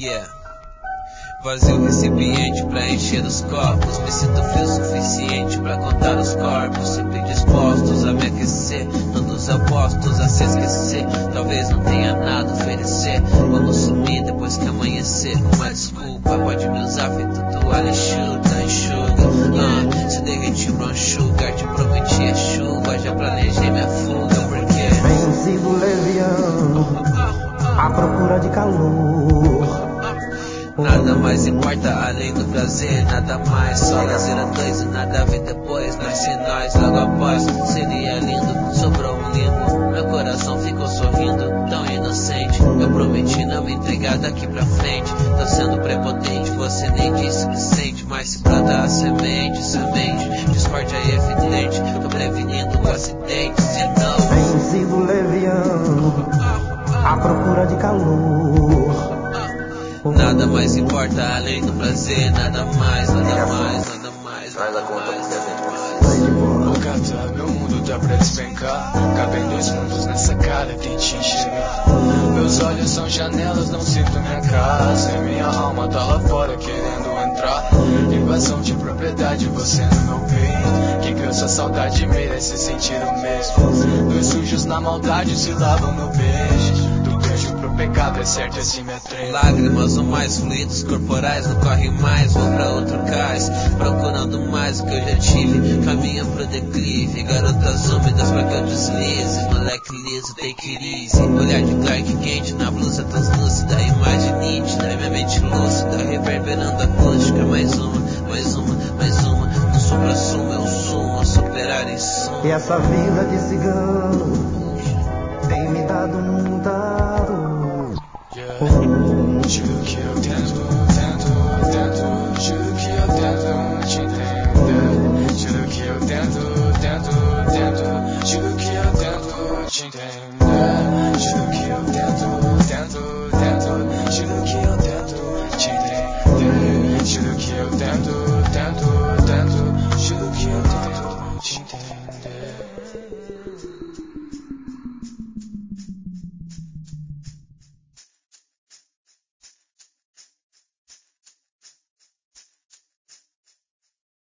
Yeah. Vazio o recipiente pra encher os copos. Me sinto frio o suficiente pra contar os corpos. Sempre dispostos a me aquecer, todos apostos a se esquecer. Talvez não tenha nada a oferecer. Vamos sumir depois que amanhecer. Uma desculpa, pode me usar feito toalha enxuta, enxuga. Se derreti brown sugar, te prometi a chuva. Já planejei minha fuga, porque venho sido leviano, à procura de calor. Nada mais importa além do prazer, nada mais, só lazer a dois e nada a ver depois. Nasce nós logo após, seria lindo, sobrou um limbo. Meu coração ficou sorrindo, tão inocente. Eu prometi não me entregar daqui pra frente. Tô sendo prepotente, você nem disse que sente. Mas se plantar a semente, discórdia é evidente. Tô prevenindo o acidente, senão venho sido leviano, à procura de calor. Nada mais importa além do prazer, nada mais, nada mais, nada mais. Traz a conta porque a gente precisa. Vou catar, meu mundo tá pra despencar. Cabem dois mundos nessa cara, tente enxergar. Meus olhos são janelas, não sinto minha casa. E minha alma tá lá fora querendo entrar. Invasão de propriedade, você no meu peito. Que cansa a saudade merece sentir o mesmo. Dois sujos na maldade se lavam no beijo. Do beijo pro pecado, é certo, assim me atrevo. Lágrimas ou mais fluidos corporais, não corre mais, vou pra outro cais. Procurando mais o que eu já tive, caminho pro declive. Garotas úmidas pra que eu deslize, moleque liso, take it easy. Olhar de Clark quente na blusa translúcida, imagem nítida, minha mente lúcida, reverberando acústica. Mais uma, mais uma, mais uma. Do supra-sumo eu sumo, a superar em suma. E essa vida de cigano